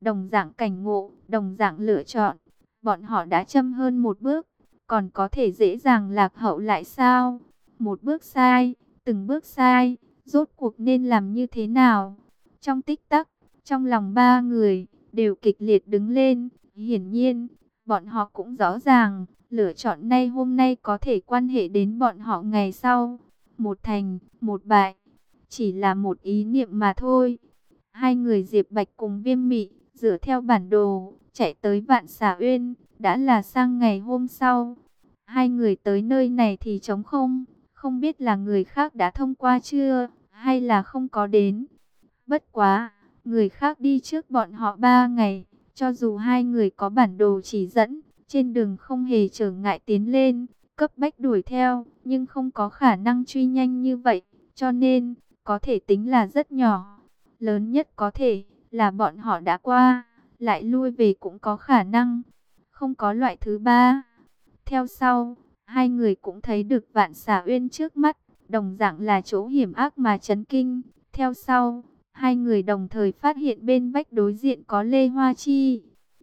đồng dạng cảnh ngộ, đồng dạng lựa chọn. Bọn họ đã châm hơn một bước, còn có thể dễ dàng lạc hậu lại sao? Một bước sai, từng bước sai, rốt cuộc nên làm như thế nào? Trong tích tắc, trong lòng ba người đều kịch liệt đứng lên. Hiển nhiên, bọn họ cũng rõ ràng, lựa chọn nay hôm nay có thể quan hệ đến bọn họ ngày sau. Một thành, một bại, chỉ là một ý niệm mà thôi. Hai người Diệp Bạch cùng Viêm Mị dựa theo bản đồ chạy tới Vạn Xà Uyên, đã là sang ngày hôm sau. Hai người tới nơi này thì trống không, không biết là người khác đã thông qua chưa, hay là không có đến. Bất quá, người khác đi trước bọn họ 3 ngày, cho dù hai người có bản đồ chỉ dẫn, trên đường không hề trở ngại tiến lên, cấp bách đuổi theo, nhưng không có khả năng truy nhanh như vậy, cho nên, có thể tính là rất nhỏ. Lớn nhất có thể là bọn họ đã qua, lại lui về cũng có khả năng, không có loại thứ ba. Theo sau, hai người cũng thấy được Vạn Xà Uyên trước mắt, đồng dạng là chỗ hiểm ác mà chấn kinh. Theo sau, hai người đồng thời phát hiện bên vách đối diện có Lê Hoa Chi.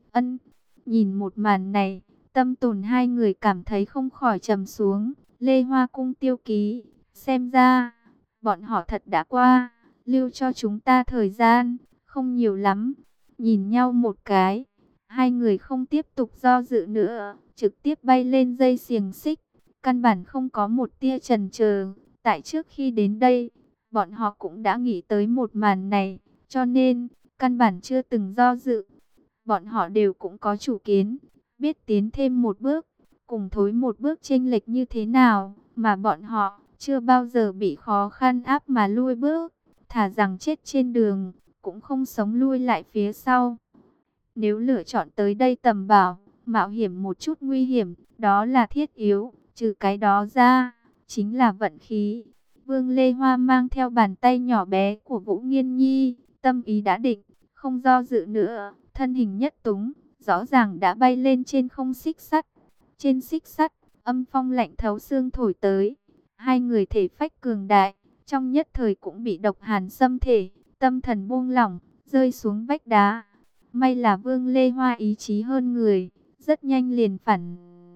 Nhìn một màn này, tâm tồn hai người cảm thấy không khỏi trầm xuống. Lê Hoa cung tiêu ký, xem ra, bọn họ thật đã qua, lưu cho chúng ta thời gian, không nhiều lắm. Nhìn nhau một cái, hai người không tiếp tục do dự nữa, trực tiếp bay lên dây xiềng xích, căn bản không có một tia chần chờ. Tại trước khi đến đây, bọn họ cũng đã nghĩ tới một màn này, cho nên, căn bản chưa từng do dự. Bọn họ đều cũng có chủ kiến, biết tiến thêm một bước, cùng thối một bước chênh lệch như thế nào, mà bọn họ chưa bao giờ bị khó khăn áp mà lui bước, thà rằng chết trên đường, cũng không sống lui lại phía sau. Nếu lựa chọn tới đây tầm bảo, mạo hiểm một chút nguy hiểm, đó là thiết yếu, trừ cái đó ra, chính là vận khí. Vương Lê Hoa mang theo bàn tay nhỏ bé của Vũ Nghiên Nhi, tâm ý đã định, không do dự nữa, thân hình nhất túng, rõ ràng đã bay lên trên không xích sắt. Trên xích sắt, âm phong lạnh thấu xương thổi tới, hai người thể phách cường đại, trong nhất thời cũng bị độc hàn xâm thể, tâm thần buông lỏng, rơi xuống vách đá. May là Vương Lê Hoa ý chí hơn người, rất nhanh liền phản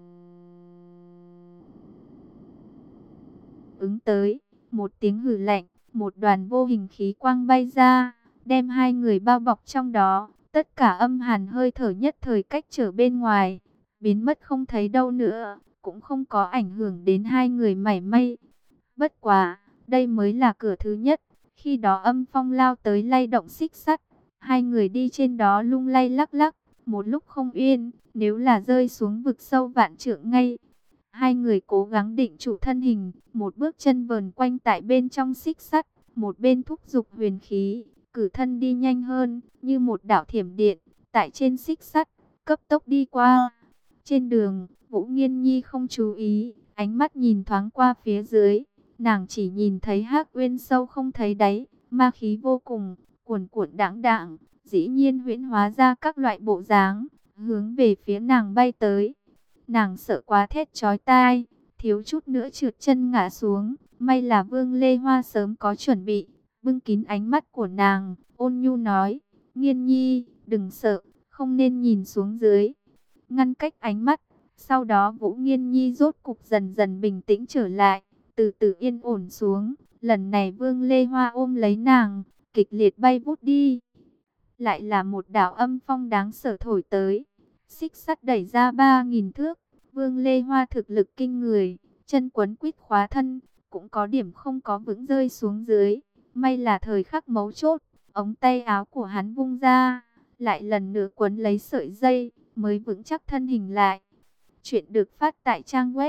ứng tới. Một tiếng hừ lạnh, một đoàn vô hình khí quang bay ra, đem hai người bao bọc trong đó. Tất cả âm hàn hơi thở nhất thời cách trở bên ngoài, biến mất không thấy đâu nữa, cũng không có ảnh hưởng đến hai người mảy may. Bất quá, đây mới là cửa thứ nhất. Khi đó âm phong lao tới lay động xích sắt, hai người đi trên đó lung lay lắc lắc, một lúc không yên, nếu là rơi xuống vực sâu vạn trượng ngay. Hai người cố gắng định trụ thân hình, một bước chân vờn quanh tại bên trong xích sắt, một bên thúc giục huyền khí, cử thân đi nhanh hơn, như một đạo thiểm điện, tại trên xích sắt, cấp tốc đi qua. Trên đường, Vũ Nghiên Nhi không chú ý, ánh mắt nhìn thoáng qua phía dưới, nàng chỉ nhìn thấy Hắc Uyên sâu không thấy đáy, ma khí vô cùng, cuồn cuộn đãng đãng, dĩ nhiên huyễn hóa ra các loại bộ dáng, hướng về phía nàng bay tới. Nàng sợ quá thét chói tai, thiếu chút nữa trượt chân ngã xuống, may là Vương Lê Hoa sớm có chuẩn bị, bưng kín ánh mắt của nàng, ôn nhu nói, Nghiên Nhi, đừng sợ, không nên nhìn xuống dưới. Ngăn cách ánh mắt, sau đó Vũ Nghiên Nhi rốt cục dần dần bình tĩnh trở lại, từ từ yên ổn xuống. Lần này Vương Lê Hoa ôm lấy nàng, kịch liệt bay vút đi. Lại là một đạo âm phong đáng sợ thổi tới, xích sắt đẩy ra 3.000 thước. Vương Lê Hoa thực lực kinh người, chân quấn quýt khóa thân, cũng có điểm không có vững rơi xuống dưới. May là thời khắc mấu chốt, ống tay áo của hắn vung ra, lại lần nữa quấn lấy sợi dây, mới vững chắc thân hình lại. Chuyện được phát tại trang web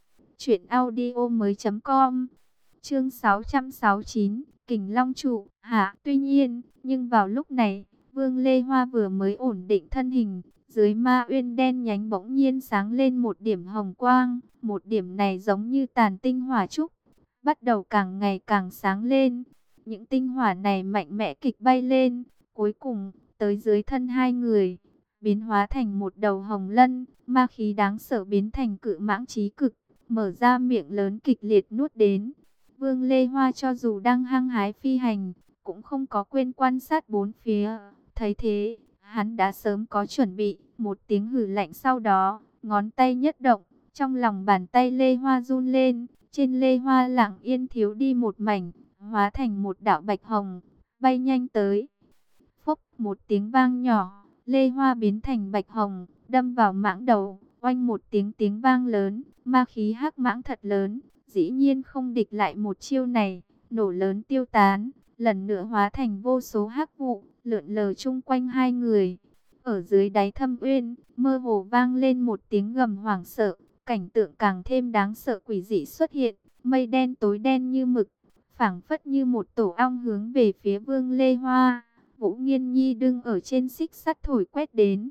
truyệnaudiomoi.com. Chương 669, Kình Long trụ hạ. Tuy nhiên, nhưng vào lúc này, Vương Lê Hoa vừa mới ổn định thân hình, dưới ma uyên đen nhánh bỗng nhiên sáng lên một điểm hồng quang, một điểm này giống như tàn tinh hỏa trúc, bắt đầu càng ngày càng sáng lên. Những tinh hỏa này mạnh mẽ kịch bay lên, cuối cùng tới dưới thân hai người, biến hóa thành một đầu hồng lân, ma khí đáng sợ biến thành cự mãng chí cực, mở ra miệng lớn kịch liệt nuốt đến. Vương Lê Hoa cho dù đang hăng hái phi hành, cũng không có quên quan sát bốn phía. Thấy thế, Hắn đã sớm có chuẩn bị, một tiếng hừ lạnh sau đó, ngón tay nhất động, trong lòng bàn tay Lê Hoa run lên, trên Lê Hoa lặng yên thiếu đi một mảnh, hóa thành một đạo bạch hồng, bay nhanh tới. Phốc, một tiếng vang nhỏ, Lê Hoa biến thành bạch hồng, đâm vào mãng đầu, oanh một tiếng vang lớn, ma khí hắc mãng thật lớn, dĩ nhiên không địch lại một chiêu này, nổ lớn tiêu tán, lần nữa hóa thành vô số hắc vụ, lượn lờ chung quanh hai người. Ở dưới đáy thâm uyên, mơ hồ vang lên một tiếng gầm hoảng sợ, cảnh tượng càng thêm đáng sợ quỷ dị xuất hiện, mây đen tối đen như mực, phảng phất như một tổ ong hướng về phía Vương Lê Hoa. Vũ Nghiên Nhi đứng ở trên xích sắt thổi quét đến.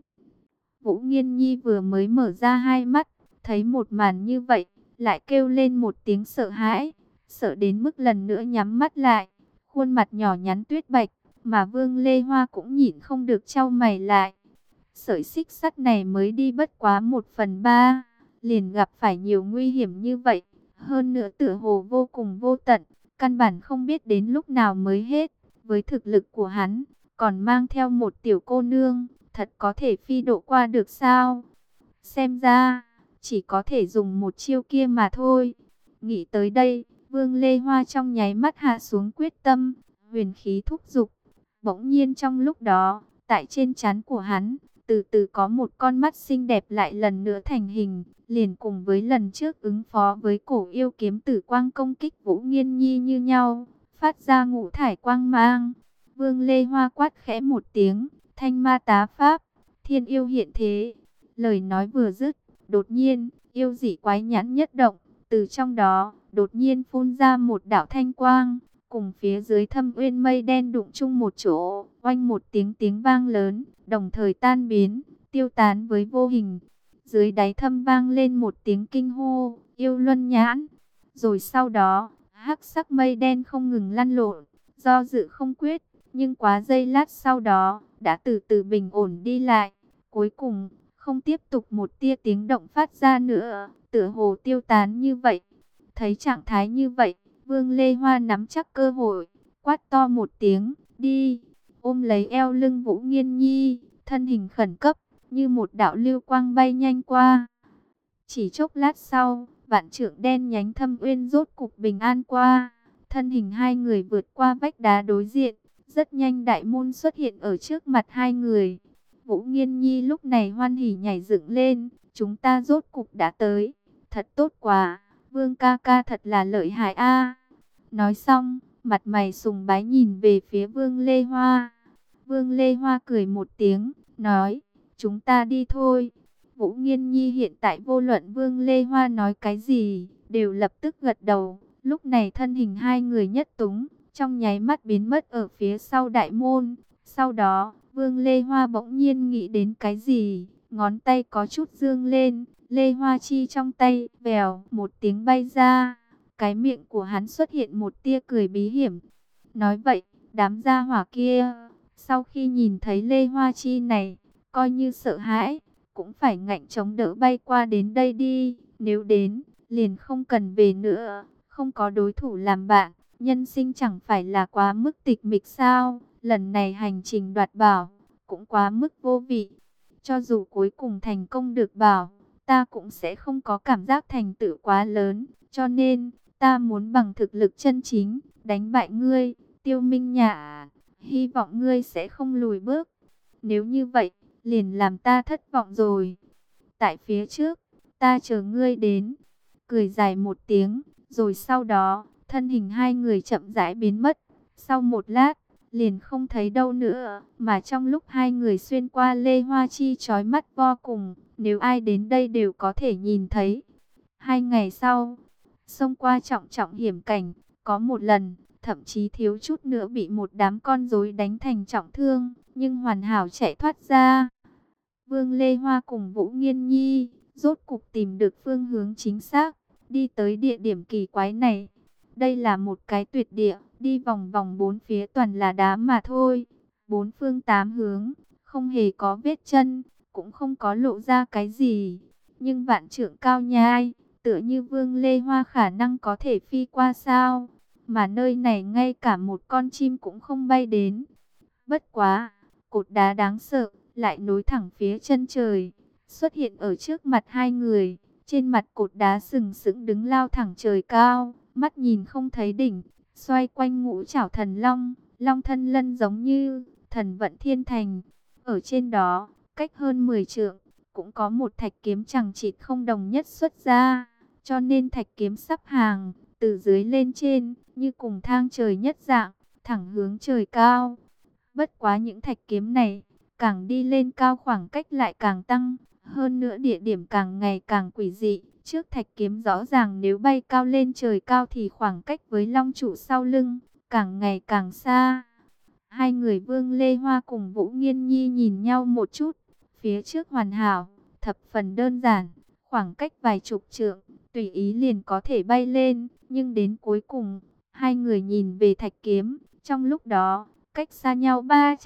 Vũ Nghiên Nhi vừa mới mở ra hai mắt, thấy một màn như vậy, lại kêu lên một tiếng sợ hãi, sợ đến mức lần nữa nhắm mắt lại, khuôn mặt nhỏ nhắn tuyết bạch, mà Vương Lê Hoa cũng nhịn không được chau mày lại. Sợi xích sắt này mới đi bất quá 1/3, liền gặp phải nhiều nguy hiểm như vậy, hơn nữa tựa hồ vô cùng vô tận, căn bản không biết đến lúc nào mới hết. Với thực lực của hắn, còn mang theo một tiểu cô nương, thật có thể phi độ qua được sao? Xem ra, chỉ có thể dùng một chiêu kia mà thôi. Nghĩ tới đây, Vương Lê Hoa trong nháy mắt hạ xuống quyết tâm, huyền khí thúc giục. Bỗng nhiên trong lúc đó, tại trên trán của hắn, từ từ có một con mắt xinh đẹp lại lần nữa thành hình, liền cùng với lần trước ứng phó với cổ yêu kiếm tử quang công kích Vũ Nghiên Nhi như nhau, phát ra ngũ thải quang mang. Vương Lê Hoa quát khẽ một tiếng, thanh ma tá pháp, thiên yêu hiện thế. Lời nói vừa dứt, đột nhiên, yêu dị quái nhãn nhất động, từ trong đó, đột nhiên phun ra một đạo thanh quang, cùng phía dưới thâm uyên mây đen đụng chung một chỗ, oanh một tiếng vang lớn, đồng thời tan biến, tiêu tán với vô hình. Dưới đáy thâm vang lên một tiếng kinh hô, yêu luân nhãn. Rồi sau đó, hắc sắc mây đen không ngừng lăn lộn, do dự không quyết, nhưng quá giây lát sau đó, đã từ từ bình ổn đi lại. Cuối cùng, không tiếp tục một tia tiếng động phát ra nữa, tựa hồ tiêu tán như vậy. Thấy trạng thái như vậy, Vương Lê Hoa nắm chắc cơ hội, quát to một tiếng, đi, ôm lấy eo lưng Vũ Nghiên Nhi, thân hình khẩn cấp, như một đạo lưu quang bay nhanh qua. Chỉ chốc lát sau, vạn trượng đen nhánh thâm uyên rốt cục bình an qua, thân hình hai người vượt qua vách đá đối diện, rất nhanh đại môn xuất hiện ở trước mặt hai người. Vũ Nghiên Nhi lúc này hoan hỉ nhảy dựng lên, chúng ta rốt cục đã tới, thật tốt quá, Vương ca ca thật là lợi hại a. Nói xong, mặt mày sùng bái nhìn về phía Vương Lê Hoa. Vương Lê Hoa cười một tiếng, nói, chúng ta đi thôi. Vũ Nghiên Nhi hiện tại vô luận Vương Lê Hoa nói cái gì, đều lập tức gật đầu. Lúc này thân hình hai người nhất túng, trong nháy mắt biến mất ở phía sau đại môn. Sau đó, Vương Lê Hoa bỗng nhiên nghĩ đến cái gì, ngón tay có chút dương lên, Lê Hoa chi trong tay, vèo, một tiếng bay ra. Cái miệng của hắn xuất hiện một tia cười bí hiểm. Nói vậy, đám gia hỏa kia, sau khi nhìn thấy Lê Hoa chi này, coi như sợ hãi, cũng phải ngạnh chống đỡ bay qua đến đây đi. Nếu đến, liền không cần về nữa, không có đối thủ làm bạn, nhân sinh chẳng phải là quá mức tịch mịch sao? Lần này hành trình đoạt bảo, cũng quá mức vô vị. Cho dù cuối cùng thành công được bảo, ta cũng sẽ không có cảm giác thành tựu quá lớn. Cho nên, ta muốn bằng thực lực chân chính, đánh bại ngươi, Tiêu Minh Nhã. Hy vọng ngươi sẽ không lùi bước. Nếu như vậy, liền làm ta thất vọng rồi. Tại phía trước, ta chờ ngươi đến. Cười dài một tiếng, rồi sau đó, thân hình hai người chậm rãi biến mất. Sau một lát, liền không thấy đâu nữa, mà trong lúc hai người xuyên qua Lê Hoa Chi chói mắt vô cùng, nếu ai đến đây đều có thể nhìn thấy. 2 ngày sau, xông qua trọng trọng hiểm cảnh, có một lần, thậm chí thiếu chút nữa bị một đám con rối đánh thành trọng thương, nhưng hoàn hảo chạy thoát ra. Vương Lê Hoa cùng Vũ Nghiên Nhi, rốt cục tìm được phương hướng chính xác, đi tới địa điểm kỳ quái này. Đây là một cái tuyệt địa, đi vòng vòng bốn phía toàn là đá mà thôi. Bốn phương tám hướng, không hề có vết chân, cũng không có lộ ra cái gì. Nhưng vạn trượng cao nhai, tựa như Vương Lê Hoa khả năng có thể phi qua sao. Mà nơi này ngay cả một con chim cũng không bay đến. Bất quá, cột đá đáng sợ, lại nối thẳng phía chân trời, xuất hiện ở trước mặt hai người. Trên mặt cột đá sừng sững đứng lao thẳng trời cao, mắt nhìn không thấy đỉnh, xoay quanh ngũ trảo thần long, long thân lân giống như thần vận thiên thành. Ở trên đó, cách hơn 10 trượng, cũng có một thạch kiếm chằng chịt không đồng nhất xuất ra, cho nên thạch kiếm sắp hàng, từ dưới lên trên, như cùng thang trời nhất dạng, thẳng hướng trời cao. Bất quá những thạch kiếm này, càng đi lên cao khoảng cách lại càng tăng, hơn nữa địa điểm càng ngày càng quỷ dị. Trước thạch kiếm rõ ràng nếu bay cao lên trời cao thì khoảng cách với long trụ sau lưng, càng ngày càng xa. Hai người Vương Lê Hoa cùng Vũ Nghiên Nhi nhìn nhau một chút, phía trước hoàn hảo, thập phần đơn giản, khoảng cách vài chục trượng, tùy ý liền có thể bay lên, nhưng đến cuối cùng, hai người nhìn về thạch kiếm, trong lúc đó, cách xa nhau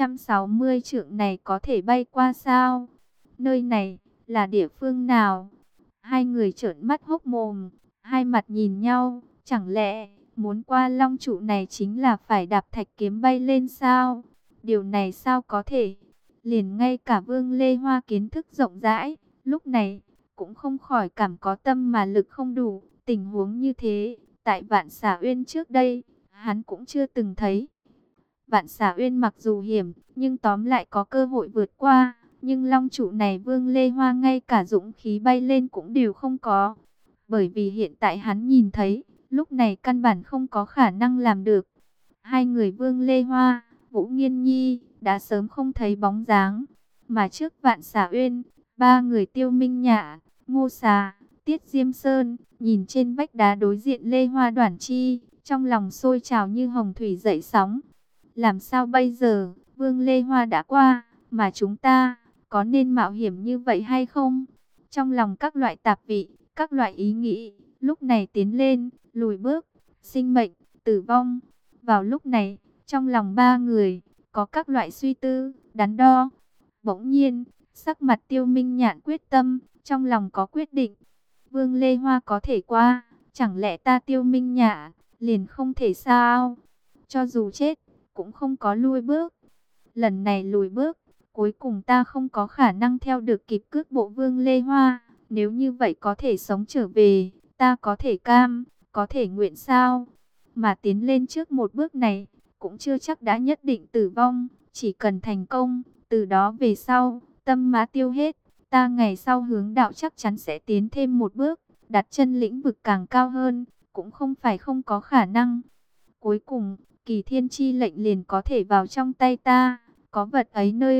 360 trượng này có thể bay qua sao? Nơi này, là địa phương nào? Hai người trợn mắt hốc mồm, hai mặt nhìn nhau, chẳng lẽ muốn qua long trụ này chính là phải đạp thạch kiếm bay lên sao? Điều này sao có thể? Liền ngay cả Vương Lê Hoa kiến thức rộng rãi, lúc này cũng không khỏi cảm có tâm mà lực không đủ. Tình huống như thế, tại Vạn Xà Uyên trước đây, hắn cũng chưa từng thấy. Vạn Xà Uyên mặc dù hiểm, nhưng tóm lại có cơ hội vượt qua. Nhưng long trụ này Vương Lê Hoa ngay cả dũng khí bay lên cũng đều không có. Bởi vì hiện tại hắn nhìn thấy, lúc này căn bản không có khả năng làm được. Hai người Vương Lê Hoa, Vũ Nghiên Nhi đã sớm không thấy bóng dáng. Mà trước Vạn Xà Uyên, ba người Tiêu Minh Nhạ, Ngô Xà, Tiết Diêm Sơn, nhìn trên vách đá đối diện Lê Hoa Đoản Chi, trong lòng sôi trào như hồng thủy dậy sóng. Làm sao bây giờ, Vương Lê Hoa đã qua, mà chúng ta có nên mạo hiểm như vậy hay không? Trong lòng các loại tạp vị, các loại ý nghĩ, lúc này tiến lên, lùi bước, sinh mệnh, tử vong. Vào lúc này, trong lòng ba người, có các loại suy tư, đắn đo. Bỗng nhiên, sắc mặt Tiêu Minh Nhạn quyết tâm, trong lòng có quyết định. Vương Lê Hoa có thể qua, chẳng lẽ ta Tiêu Minh Nhạn liền không thể sao? Cho dù chết, cũng không có lui bước. Lần này lùi bước, cuối cùng ta không có khả năng theo được kịp cước bộ Vương Lê Hoa. Nếu như vậy có thể sống trở về, ta có thể cam, có thể nguyện sao? Mà tiến lên trước một bước này, cũng chưa chắc đã nhất định tử vong. Chỉ cần thành công, từ đó về sau, tâm mã tiêu hết, ta ngày sau hướng đạo chắc chắn sẽ tiến thêm một bước, đặt chân lĩnh vực càng cao hơn, cũng không phải không có khả năng. Cuối cùng, Kỳ Thiên Chi lệnh liền có thể vào trong tay ta, có vật ấy nơi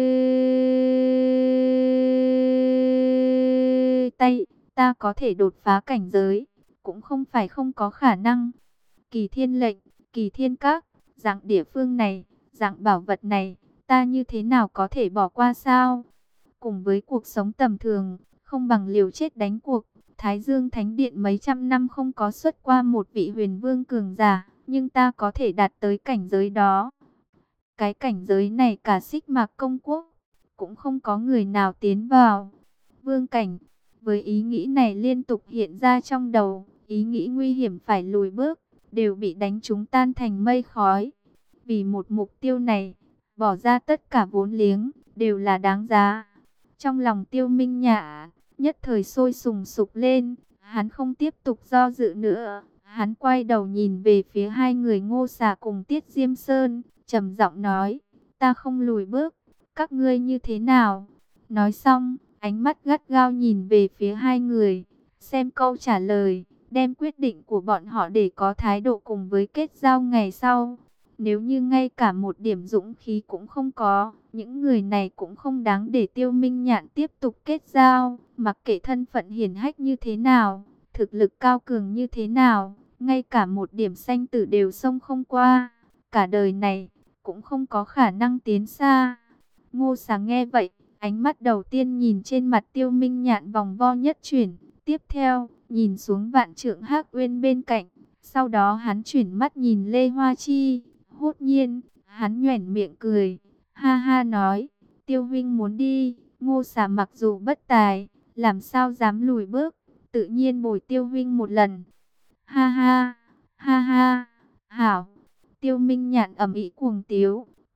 tay, ta có thể đột phá cảnh giới, cũng không phải không có khả năng. Kỳ Thiên lệnh, Kỳ Thiên các, dạng địa phương này, dạng bảo vật này, ta như thế nào có thể bỏ qua sao? Cùng với cuộc sống tầm thường, không bằng liều chết đánh cuộc. Thái Dương Thánh Điện mấy trăm năm không có xuất qua một vị huyền vương cường giả, nhưng ta có thể đạt tới cảnh giới đó. Cái cảnh giới này cả Xích Mạc Công Quốc, cũng không có người nào tiến vào. Vương cảnh, với ý nghĩ này liên tục hiện ra trong đầu, ý nghĩ nguy hiểm phải lùi bước, đều bị đánh trúng tan thành mây khói. Vì một mục tiêu này, bỏ ra tất cả vốn liếng, đều là đáng giá. Trong lòng Tiêu Minh Nhạ nhất thời sôi sùng sục lên, hắn không tiếp tục do dự nữa, hắn quay đầu nhìn về phía hai người Ngô Xà cùng Tiết Diêm Sơn, trầm giọng nói, ta không lùi bước, các ngươi như thế nào? Nói xong, ánh mắt gắt gao nhìn về phía hai người, xem câu trả lời, đem quyết định của bọn họ để có thái độ cùng với kết giao ngày sau. Nếu như ngay cả một điểm dũng khí cũng không có, những người này cũng không đáng để Tiêu Minh Nhạn tiếp tục kết giao. Mặc kệ thân phận hiển hách như thế nào, thực lực cao cường như thế nào, ngay cả một điểm sanh tử đều xông không qua. Cả đời này, cũng không có khả năng tiến xa. Ngô Sáng nghe vậy, ánh mắt đầu tiên nhìn trên mặt Tiêu Minh Nhạn vòng vo nhất chuyển. Tiếp theo, nhìn xuống Vạn Trượng Hắc Uyên bên cạnh. Sau đó hắn chuyển mắt nhìn Lê Hoa Chi. Hốt nhiên, hắn nhoẻn miệng cười, ha ha nói, Tiêu huynh muốn đi, Ngô Xà mặc dù bất tài, làm sao dám lùi bước, tự nhiên bồi Tiêu huynh một lần. Ha ha, hảo. Tiêu Minh Nhạn ầm ĩ cuồng tiếu,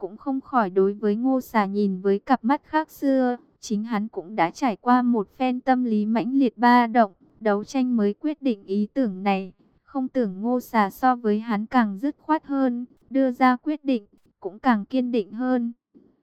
cũng không khỏi đối với Ngô Xà nhìn với cặp mắt khác xưa. Chính hắn cũng đã trải qua một phen tâm lý mãnh liệt ba động, đấu tranh mới quyết định ý tưởng này. Không tưởng Ngô Xà so với hắn càng dứt khoát hơn, đưa ra quyết định cũng càng kiên định hơn.